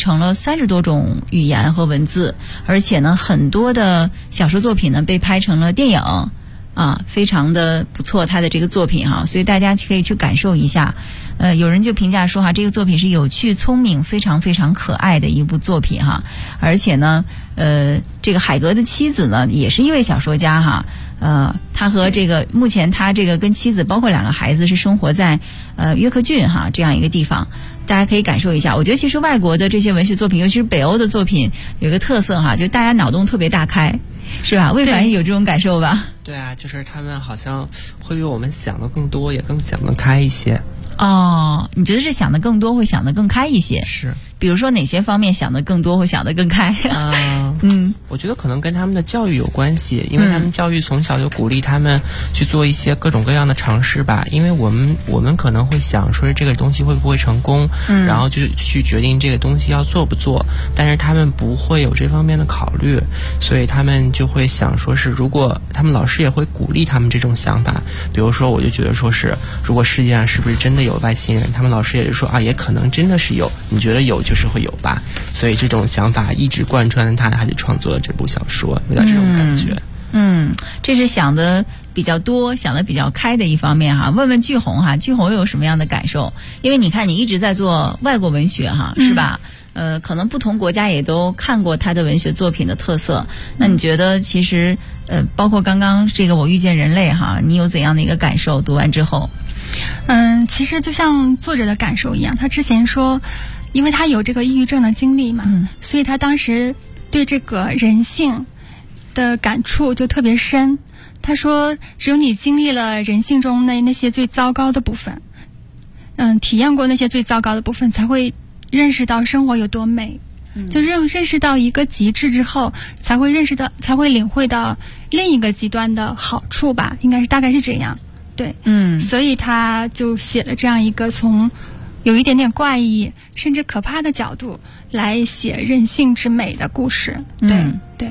成了30多种语言和文字，而且呢，很多的小说作品呢被拍成了电影。非常的不错，他的这个作品哈，所以大家可以去感受一下。有人就评价说这个作品是有趣、聪明、非常非常可爱的一部作品哈。而且呢，这个海格的妻子呢也是一位小说家哈。他和目前他这个跟妻子包括2个孩子是生活在约克郡哈这样一个地方。大家可以感受一下，我觉得其实外国的这些文学作品，尤其是北欧的作品，有一个特色哈，就大家脑洞特别大开，是吧？魏凡有这种感受吧？ 对啊，就是他们好像会比我们想的更多，也更想得开一些。 你觉得是想得更多，会想得更开一些？ 是。 比如说哪些方面想得更多，会想得更开？ 我觉得可能跟他们的教育有关系，因为他们教育从小就鼓励他们去做一些各种各样的尝试吧。因为我们可能会想说这个东西会不会成功，然后就去决定这个东西要做不做，但是他们不会有这方面的考虑，所以他们就会想说是，如果他们老师也会鼓励他们这种想法。比如说我就觉得说是，如果世界上是不是真的有外星人，他们老师也就说也可能真的是有，你觉得有就是会有吧。所以这种想法一直贯穿了他就创作了这部小说，有点这种感觉。 这是想的比较多，想的比较开的一方面哈。问问巨红哈，巨红有什么样的感受？因为你看你一直在做外国文学哈，是吧？可能不同国家也都看过他的文学作品的特色。那你觉得其实包括刚刚这个我遇见人类哈，你有怎样的一个感受？读完之后， 其实就像作者的感受一样，他之前说，因为他有这个抑郁症的经历嘛，所以他当时对这个人性的感触就特别深。他说，只有你经历了人性中那些最糟糕的部分，体验过那些最糟糕的部分，才会认识到生活有多美。就认识到一个极致之后，才会领会到另一个极端的好处吧，大概是这样。对，所以他就写了这样一个从有一点点怪异甚至可怕的角度来写人性之美的故事。对。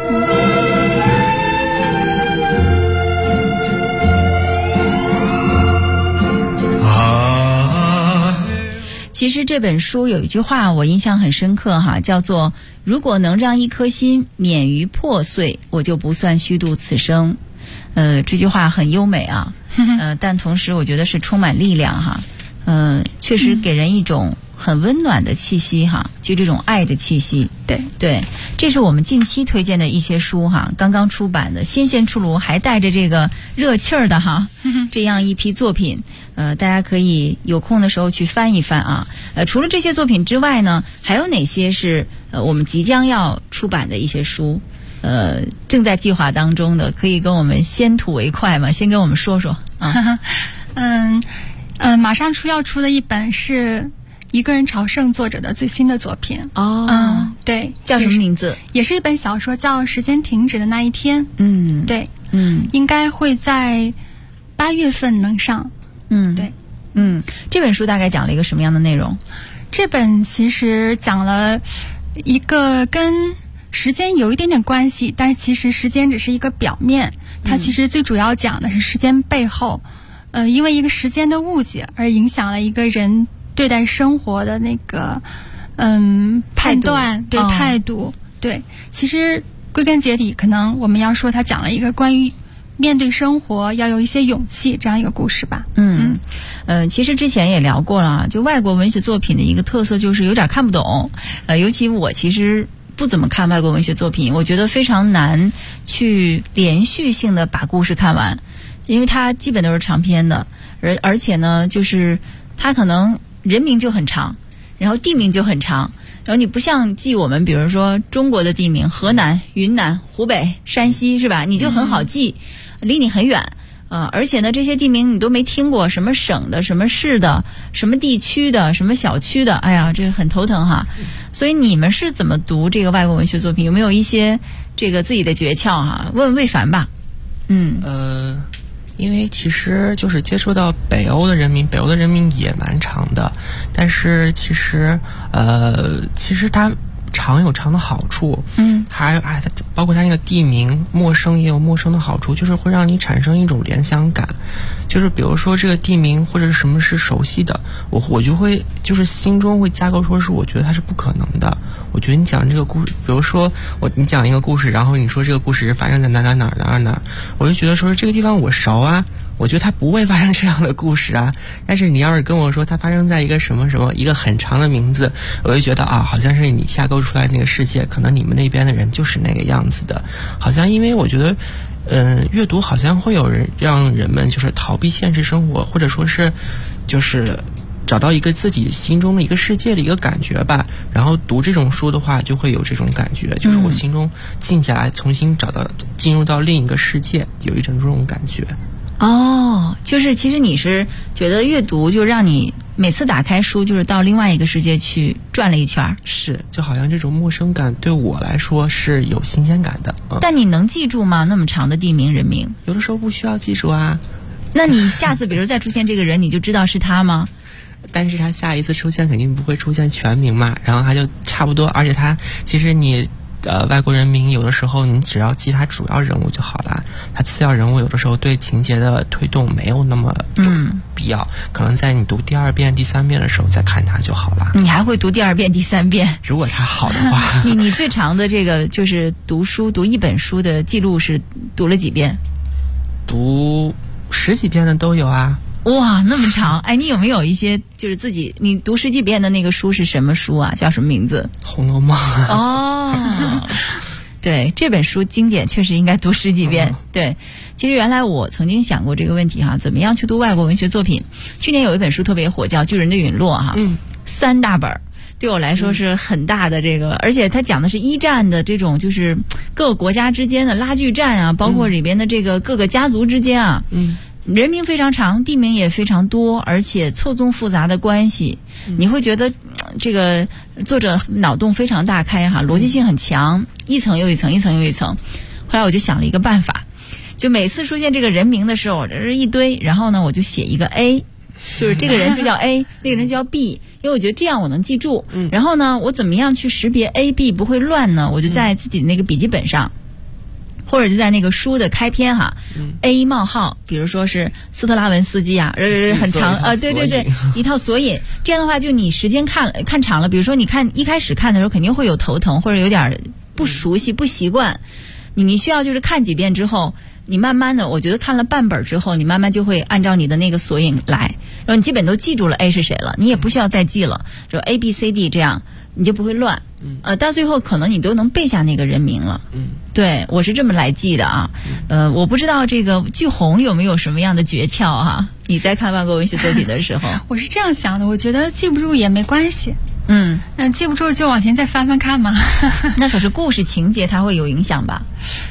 其实这本书有一句话我印象很深刻哈，叫做如果能让一颗心免于破碎，我就不算虚度此生。这句话很优美啊，但同时我觉得是充满力量哈。确实给人一种很温暖的气息哈，就这种爱的气息。对，这是我们近期推荐的一些书哈，刚刚出版的新鲜出炉，还带着这个热气儿的哈，这样一批作品。大家可以有空的时候去翻一翻啊。除了这些作品之外呢，还有哪些是我们即将要出版的一些书？正在计划当中的，可以跟我们先睹为快吗？先跟我们说说啊。 马上要出的一本是一个人朝圣作者的最新的作品。对， 叫什么名字？ 也是一本小说，叫《时间停止的那一天》。对，应该会在8月份能上。对， 这本书大概讲了一个什么样的内容？ 这本其实讲了一个跟时间有一点点关系，但是其实时间只是一个表面，它其实最主要讲的是时间背后，因为一个时间的误解而影响了一个人对待生活的那个判断，态度。对，其实归根结底，可能我们要说他讲了一个关于面对生活要有一些勇气这样一个故事吧。 其实之前也聊过了，就外国文学作品的一个特色就是有点看不懂。尤其我其实不怎么看外国文学作品，我觉得非常难去连续性的把故事看完，因为它基本都是长篇的，而且呢，就是它可能人名就很长，然后地名就很长，然后你不像记我们比如说中国的地名，河南、云南、湖北、山西是吧？你就很好记，离你很远。而且呢，这些地名你都没听过，什么省的、什么市的、什么地区的、什么小区的，哎呀，这很头疼哈。所以你们是怎么读这个外国文学作品？有没有一些这个自己的诀窍哈？问问魏凡吧。 因为其实就是接触到北欧的人民也蛮长的，但是其实它长有长的好处，还包括它那个地名陌生也有陌生的好处，就是会让你产生一种联想感。就是比如说这个地名或者什么是熟悉的，我就会就是心中会架构说是我觉得它是不可能的。我觉得你讲这个故事，比如说你讲一个故事，然后你说这个故事是发生在哪，我就觉得说这个地方我熟啊，我觉得它不会发生这样的故事啊。但是你要是跟我说它发生在一个什么什么一个很长的名字，我就觉得啊，好像是你架构出来那个世界，可能你们那边的人就是那个样子的。好像因为我觉得阅读好像会有让人们就是逃避现实生活，或者说是就是找到一个自己心中的一个世界的一个感觉吧。然后读这种书的话就会有这种感觉，就是我心中静下来重新进入到另一个世界，有一种这种感觉。 就是其实你是觉得阅读就让你每次打开书就是到另外一个世界去转了一圈。 是，就好像这种陌生感对我来说是有新鲜感的。 但你能记住吗？那么长的地名人名？ 有的时候不需要记住啊。 那你下次比如再出现这个人，你就知道是他吗？ 但是他下一次出现肯定不会出现全名嘛，然后他就差不多，而且他其实你外国人名有的时候你只要记他主要人物就好了，他次要人物有的时候对情节的推动没有那么必要，可能在你读第2遍第3遍的时候再看他就好了。 你还会读第2遍第3遍？ 如果他好的话。 你最长的这个就是读一本书的记录是读了几遍？ 读10几遍的都有啊。 哇，那么长！哎，你有没有一些就是自己你读10几遍的那个书是什么书啊？叫什么名字？ 《红楼梦》。 对，这本书经典，确实应该读10几遍。对，其实原来我曾经想过这个问题哈，怎么样去读外国文学作品？去年有一本书特别火，叫《巨人的陨落》哈，3大本，对我来说是很大的这个，而且它讲的是一战的这种就是各个国家之间的拉锯战啊，包括里边的这个各个家族之间啊。人名非常长，地名也非常多，而且错综复杂的关系，你会觉得这个作者脑洞非常大开哈，逻辑性很强，一层又一层，一层又一层。后来我就想了一个办法，就每次出现这个人名的时候，这是一堆，然后呢我就写一个 A， 就是这个人就叫 A， 那个人叫 B， 因为我觉得这样我能记住。然后呢，我怎么样去识别 A、B 不会乱呢？我就在自己的那个笔记本上。或者就在那个书的开篇哈，A 冒号，比如说是斯特拉文斯基啊，很长对，一套索引。这样的话，就你时间看长了，比如说你看一开始看的时候肯定会有头疼或者有点不熟悉不习惯，你需要就是看几遍之后，你慢慢的，我觉得看了半本之后，你慢慢就会按照你的那个索引来，然后你基本都记住了 A 是谁了，你也不需要再记了，就 A B C D 这样你就不会乱。到最后可能你都能背下那个人名了。对，我是这么来记的啊。我不知道这个巨红有没有什么样的诀窍哈？你在看外国文学作品的时候， 我是这样想的，我觉得记不住也没关系。记不住就往前再翻翻看嘛。 那可是故事情节它会有影响吧？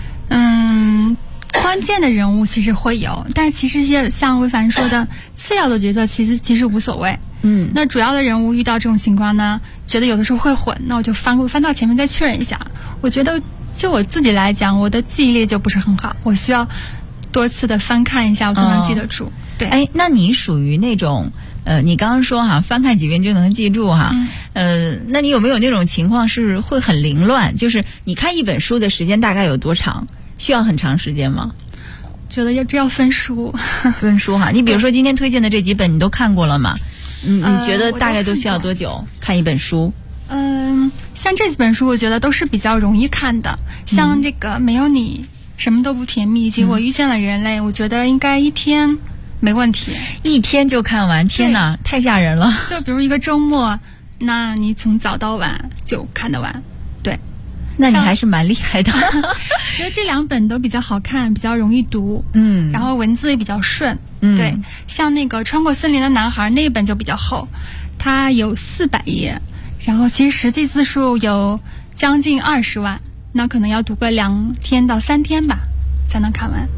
关键的人物其实会有，但是其实像魏凡说的，次要的角色其实无所谓。那主要的人物遇到这种情况呢，觉得有的时候会混，那我就翻到前面再确认一下。我觉得就我自己来讲，我的记忆力就不是很好，我需要多次的翻看一下，我才能记得住。对， 哎，那你属于那种你刚刚说哈，翻看几遍就能记住哈。那你有没有那种情况是会很凌乱？就是你看一本书的时间大概有多长？需要很长时间吗？ 觉得这要分书。 分书哈，你比如说今天推荐的这几本你都看过了吗？你觉得大概都需要多久看一本书？ 像这几本书我觉得都是比较容易看的，像这个没有你什么都不甜蜜以及我遇见了人类，我觉得应该1天没问题。1天就看完？天哪，太吓人了。就比如一个周末，那你从早到晚就看得完。对， 那你还是蛮厉害的。 觉得这2本都比较好看，比较容易读，然后文字也比较顺。对，像那个穿过森林的男孩那一本就比较厚，它有400页，然后其实实际字数有将近20万，那可能要读个2天到3天吧才能看完。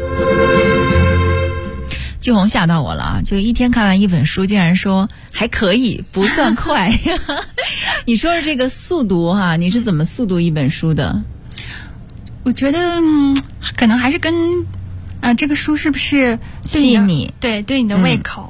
巨红吓到我了啊！就1天看完一本书，竟然说还可以，不算快。你说的这个速读哈，你是怎么速读一本书的？ 我觉得可能还是跟这个书是不是吸引你？ 对你的胃口。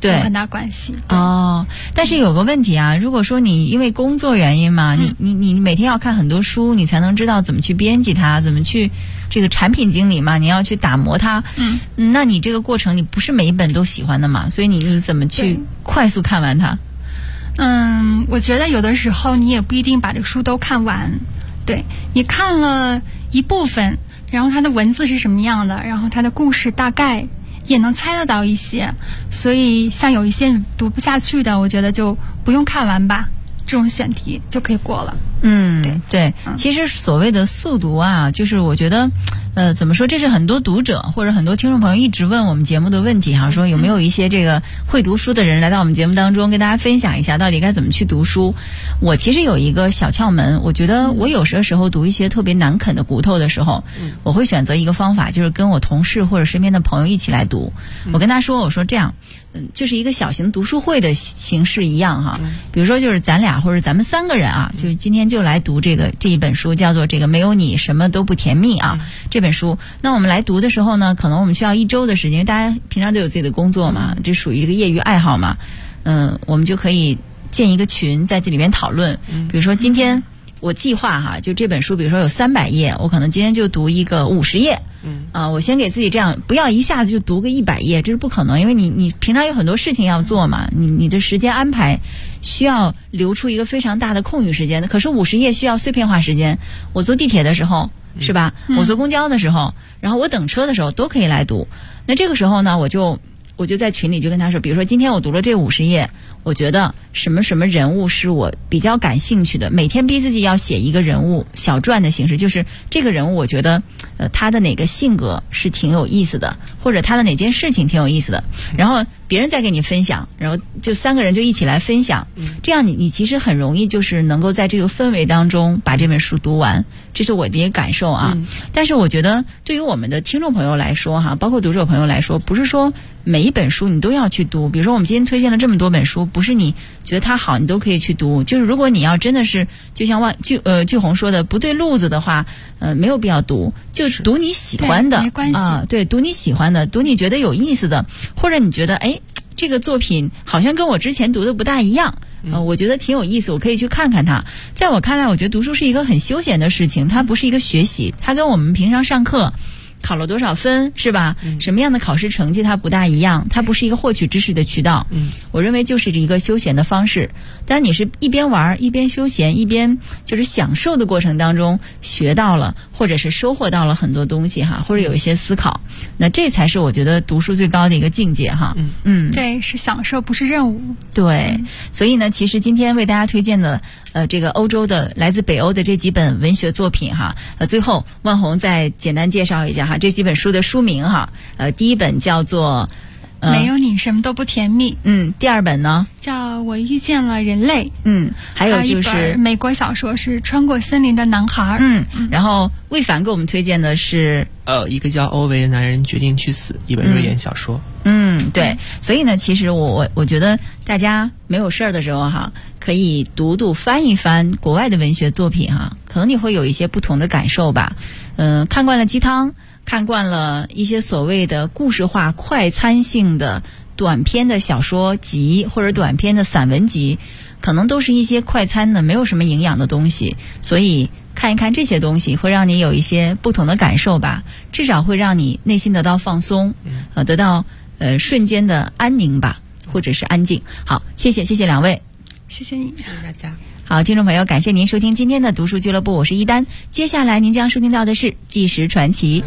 对， 有很大关系。 哦，但是有个问题啊，如果说你因为工作原因嘛，你每天要看很多书，你才能知道怎么去编辑它，怎么去这个产品经理嘛，你要去打磨它。那你这个过程你不是每一本都喜欢的嘛，所以你怎么去快速看完它？ 我觉得有的时候你也不一定把这个书都看完，对，你看了一部分，然后它的文字是什么样的，然后它的故事大概也能猜得到一些，所以像有一些读不下去的，我觉得就不用看完吧，这种选题就可以过了。 对，其实所谓的速读啊，就是我觉得怎么说，这是很多读者或者很多听众朋友一直问我们节目的问题哈，说有没有一些这个会读书的人来到我们节目当中跟大家分享一下到底该怎么去读书。我其实有一个小窍门，我觉得我有时候读一些特别难啃的骨头的时候，我会选择一个方法，就是跟我同事或者身边的朋友一起来读。我跟他说，我说这样就是一个小型读书会的形式一样哈，比如说就是咱俩或者咱们3个人啊，就是今天就来读这一本书，叫做这个没有你什么都不甜蜜啊，这本书。那我们来读的时候呢，可能我们需要1周的时间，因为大家平常都有自己的工作嘛，这属于这个业余爱好嘛，我们就可以建一个群，在这里面讨论。比如说今天我计划哈，就这本书，比如说有300页，我可能今天就读一个50页。我先给自己这样，不要一下子就读个100页，这是不可能，因为你平常有很多事情要做嘛，你的时间安排需要留出一个非常大的空余时间的。可是50页需要碎片化时间，我坐地铁的时候是吧？我坐公交的时候，然后我等车的时候都可以来读。那这个时候呢，我就在群里就跟他说，比如说今天我读了这50页，我觉得什么什么人物是我比较感兴趣的，每天逼自己要写一个人物小传的形式，就是这个人物我觉得他的哪个性格是挺有意思的，或者他的哪件事情挺有意思的，然后别人再给你分享，然后就3个人就一起来分享，这样你其实很容易就是能够在这个氛围当中把这本书读完，这是我的一个感受啊。但是我觉得对于我们的听众朋友来说哈，包括读者朋友来说，不是说每一本书你都要去读，比如说我们今天推荐了这么多本书，不是你觉得它好你都可以去读，就是如果你要真的是就像巨红说的不对路子的话，没有必要读，就读你喜欢的， 没关系啊，对，读你喜欢的，读你觉得有意思的，或者你觉得这个作品好像跟我之前读的不大一样，我觉得挺有意思，我可以去看看它。在我看来，我觉得读书是一个很休闲的事情，它不是一个学习，它跟我们平常上课考了多少分是吧？什么样的考试成绩它不大一样，它不是一个获取知识的渠道。我认为就是一个休闲的方式。当你是一边玩一边休闲，一边就是享受的过程当中学到了，或者是收获到了很多东西哈，或者有一些思考，那这才是我觉得读书最高的一个境界哈。 对，是享受，不是任务。 对，所以呢，其实今天为大家推荐的这个欧洲的来自北欧的这几本文学作品哈，最后万红再简单介绍一下哈，这几本书的书名哈，第一本叫做没有你什么都不甜蜜。 第二本呢叫我遇见了人类。 还有就是美国小说是穿过森林的男孩。 然后魏凡给我们推荐的是一个叫欧维的男人决定去死，一本瑞典小说。 对，所以呢，其实我觉得大家没有事儿的时候哈，可以读翻一翻国外的文学作品哈，可能你会有一些不同的感受吧。看惯了鸡汤，看惯了一些所谓的故事化快餐性的短篇的小说集或者短篇的散文集，可能都是一些快餐的没有什么营养的东西，所以看一看这些东西会让你有一些不同的感受吧，至少会让你内心得到放松，得到瞬间的安宁吧，或者是安静。好，谢谢两位， 谢谢你， 谢谢大家。 好，听众朋友，感谢您收听今天的读书俱乐部，我是一丹。接下来您将收听到的是《纪实传奇》。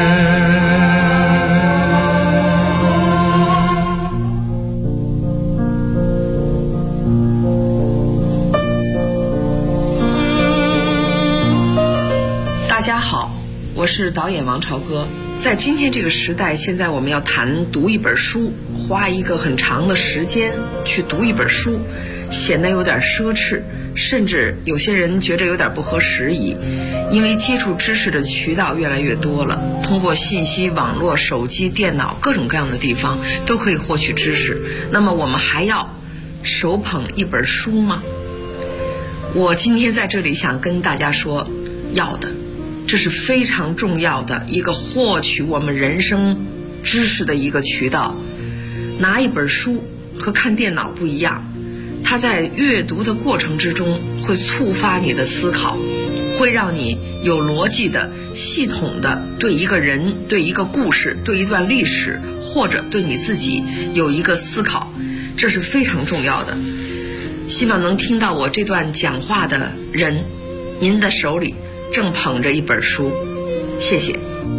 大家好，我是导演王朝歌。在今天这个时代，现在我们要谈读一本书，花一个很长的时间去读一本书，显得有点奢侈，甚至有些人觉得有点不合时宜。因为接触知识的渠道越来越多了，通过信息网络、手机、电脑各种各样的地方都可以获取知识，那么我们还要手捧一本书吗？我今天在这里想跟大家说，要的，这是非常重要的一个获取我们人生知识的一个渠道。拿一本书和看电脑不一样，它在阅读的过程之中会触发你的思考，会让你有逻辑的、系统的对一个人、对一个故事、对一段历史，或者对你自己有一个思考，这是非常重要的。希望能听到我这段讲话的人，您的手里正捧着一本书，谢谢。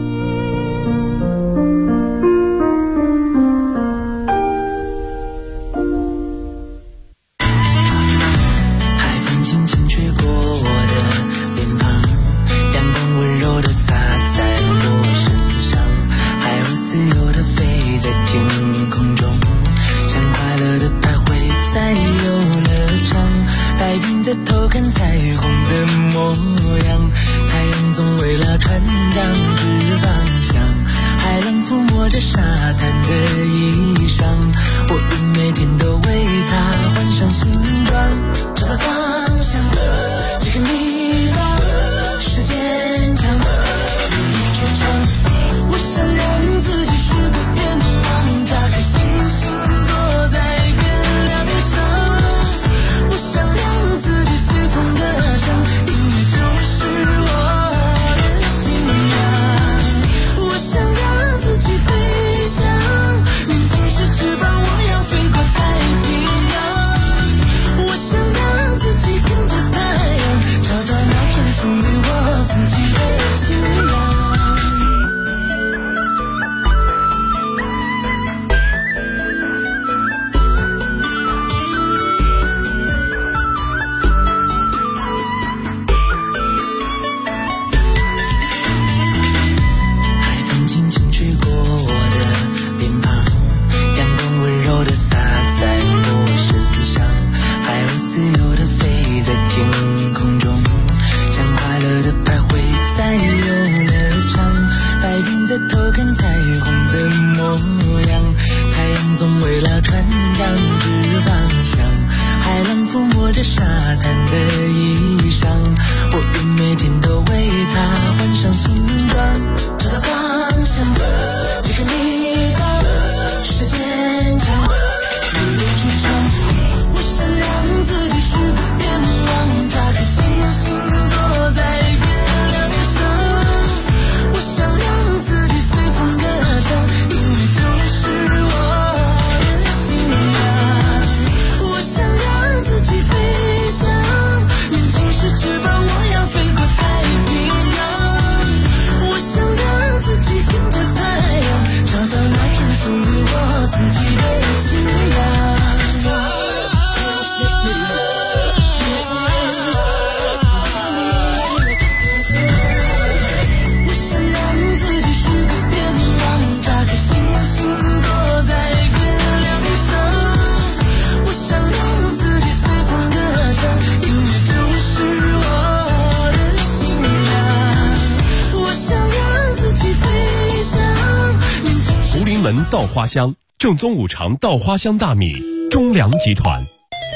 稻花香正宗五常稻花香大米，中粮集团。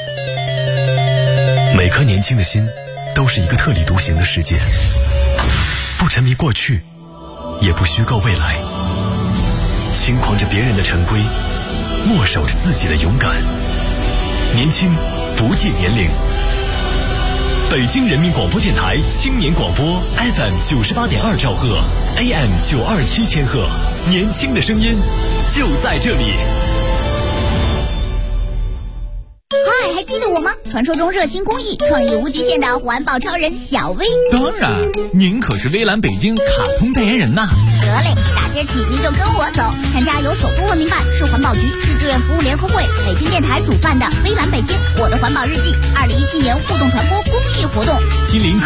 每颗年轻的心都是一个特立独行的世界，不沉迷过去，也不虚构未来，轻狂着别人的陈规，默守着自己的勇敢。年轻不计年龄。北京人民广播电台青年广播 FM 98.2兆赫 AM 927千赫，年轻的声音就在这里。 嗨，还记得我吗？传说中热心公益、创意无极限的环保超人小薇。 当然，您可是微蓝北京卡通代言人呐。 得嘞，打今儿起您就跟我走，参加由首都文明办、市环保局、市志愿服务联合会、北京电台主办的微蓝北京我的环保日记2017年互动传播公益活动。 吉林